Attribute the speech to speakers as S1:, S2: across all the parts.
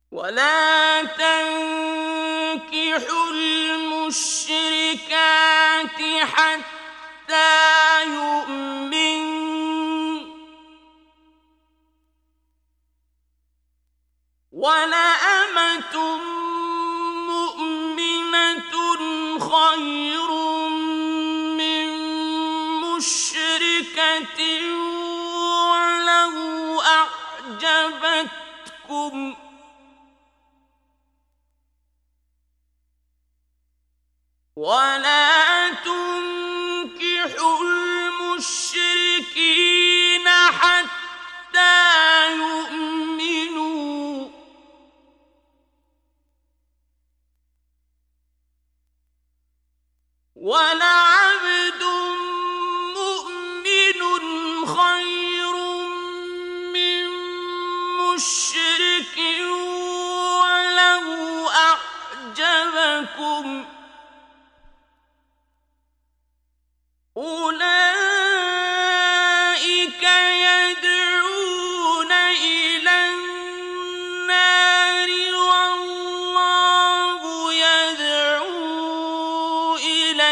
S1: ولا تنكحوا المشركات حتى يؤمن ولأمة مؤمنة خير من مشركة ولو أعجبتكم ولا تنكحوا المشركين حتى يؤمنوا ولعبد مؤمن خير من مشرك ولو أعجبكم أولئك يدعون إلى النار والله يدعو إلى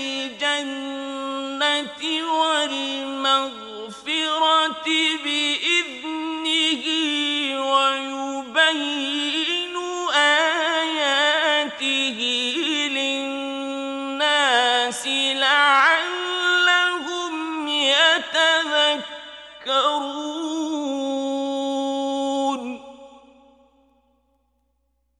S1: الجنة والمغفرة بإذنه ويبين آياته للناس لعلهم يتذكرون